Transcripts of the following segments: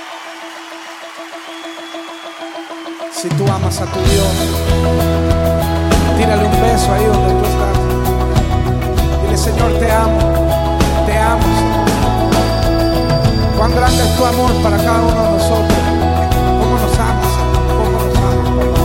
Si tú amas a tu Dios, tírale un beso ahí donde tú estás. Dile: Señor, te amo, Señor. Cuán grande es tu amor para cada uno de nosotros. Cómo nos amas, cómo nos amas, papá.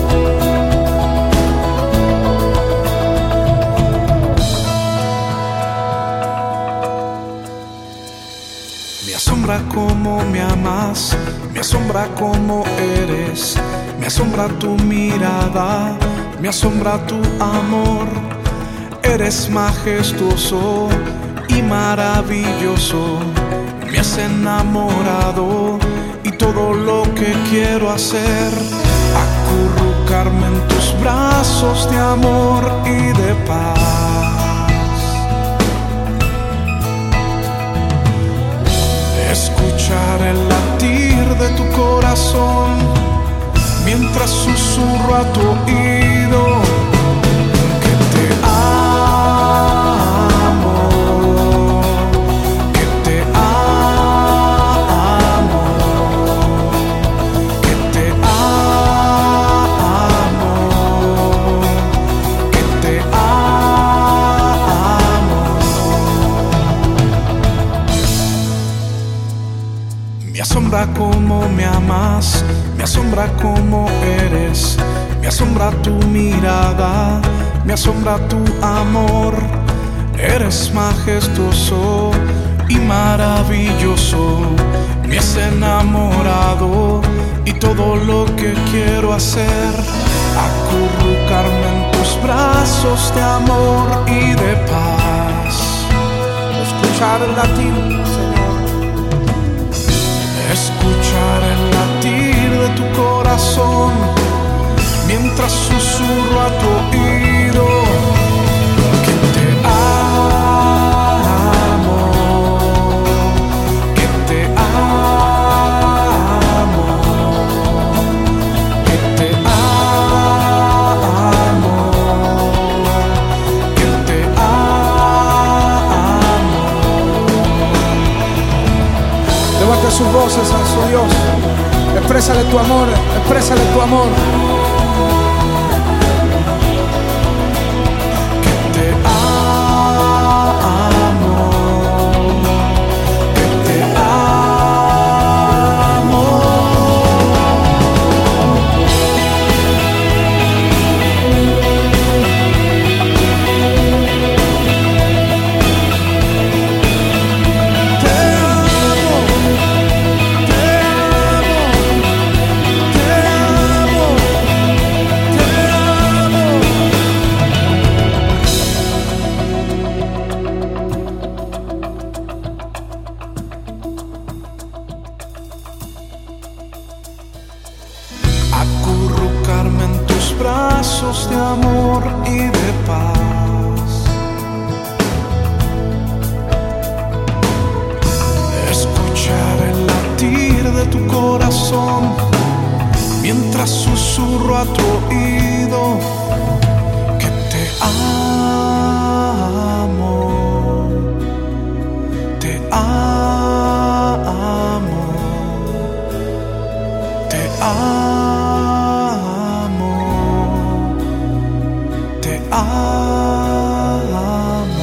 Me asombra cómo me amas, me asombra cómo eres, me asombra tu mirada, me asombra tu amor. Eres majestuoso y maravilloso, me has enamorado y todo lo que quiero hacer, acurrucarme en tus brazos de amor y de paz. Escuchar el latir de tu corazón mientras susurro a tu oído que te amo, que te amo, que te amo, que te amo. Me asombra cómo me amas, me asombra cómo eres, me asombra tu mirada, me asombra tu amor. Eres majestuoso y maravilloso, me has enamorado y todo lo que quiero hacer, acurrucarme en tus brazos de amor y de paz. Escuchar el latir, Señor. Escuchar el latir de tu corazón mientras susurro a tu oído que te amo, que te amo, que te amo, que te amo. Levante sus voces a su Dios. Exprésale tu amor, exprésale tu amor. Que te amo, que te amo. Acurrucarme en tus brazos de amor y de paz. Escuchar el latir de tu corazón mientras susurro a tu oído que te amo, te amo, te amo, te amo.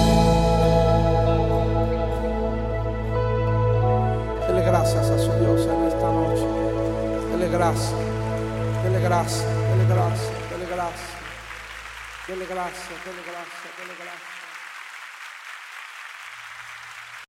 Dele gracias a su Dios en esta noche. Dele gracias, dele gracias, dele gracias, dele gracias, dele gracias, dele gracias, dele gracias.